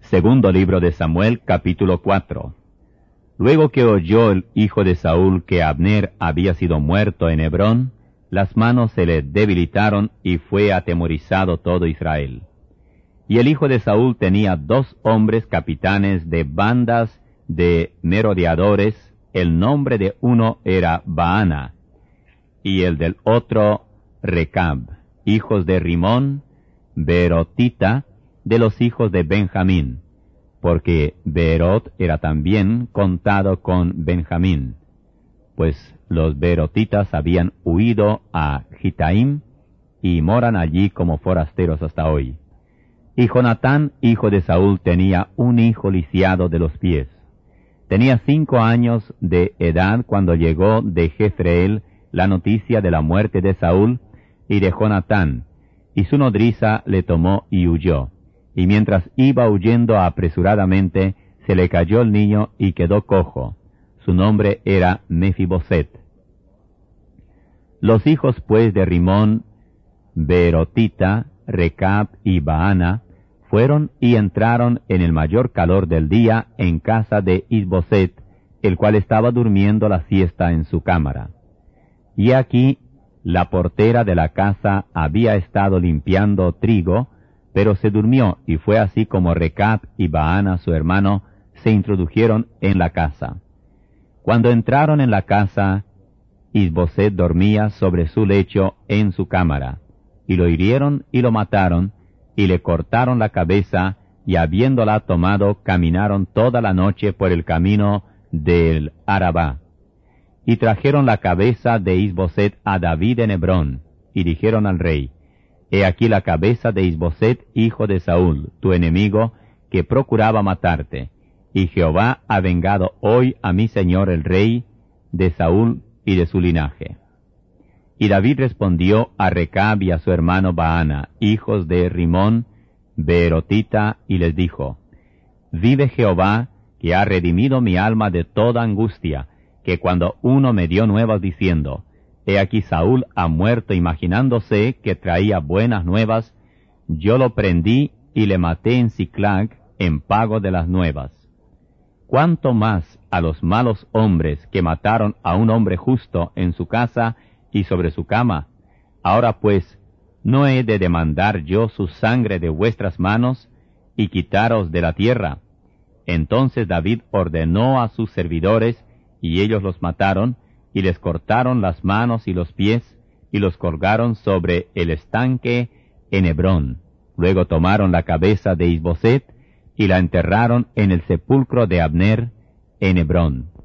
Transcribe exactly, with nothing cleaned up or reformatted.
Segundo libro de Samuel, capítulo cuatro. Luego que oyó el hijo de Saúl que Abner había sido muerto en Hebrón, las manos se le debilitaron y fue atemorizado todo Israel. Y el hijo de Saúl tenía dos hombres capitanes de bandas de merodeadores. El nombre de uno era Baana, y el del otro Recab, hijos de Rimón, Beerotita, de los hijos de Benjamín, porque Beerot era también contado con Benjamín, pues los beerotitas habían huido a Gitaim y moran allí como forasteros hasta hoy. Y Jonatán, hijo de Saúl, tenía un hijo lisiado de los pies. Tenía cinco años de edad cuando llegó de Jezreel la noticia de la muerte de Saúl y de Jonatán, y su nodriza le tomó y huyó. Y mientras iba huyendo apresuradamente, se le cayó el niño y quedó cojo. Su nombre era Mefiboset. Los hijos pues de Rimón, Beerotita, Recab y Baana, fueron y entraron en el mayor calor del día en casa de Isboset, el cual estaba durmiendo la siesta en su cámara. Y aquí la portera de la casa había estado limpiando trigo, pero se durmió, y fue así como Recab y Baana su hermano se introdujeron en la casa. Cuando entraron en la casa, Isboset dormía sobre su lecho en su cámara, y lo hirieron y lo mataron, y le cortaron la cabeza, y habiéndola tomado, caminaron toda la noche por el camino del Arabá. Y trajeron la cabeza de Isboset a David en Hebrón, y dijeron al rey: He aquí la cabeza de Isboset, hijo de Saúl, tu enemigo, que procuraba matarte, y Jehová ha vengado hoy a mi señor el rey de Saúl y de su linaje. Y David respondió a Recab y a su hermano Baana, hijos de Rimón, Beerotita, y les dijo: Vive Jehová, que ha redimido mi alma de toda angustia, que cuando uno me dio nuevas diciendo: He aquí Saúl ha muerto, imaginándose que traía buenas nuevas, yo lo prendí y le maté en Siclag en pago de las nuevas. ¿Cuánto más a los malos hombres que mataron a un hombre justo en su casa y sobre su cama? Ahora pues, ¿no he de demandar yo su sangre de vuestras manos y quitaros de la tierra? Entonces David ordenó a sus servidores, y ellos los mataron, y les cortaron las manos y los pies, y los colgaron sobre el estanque en Hebrón. Luego tomaron la cabeza de Isboset, y la enterraron en el sepulcro de Abner en Hebrón.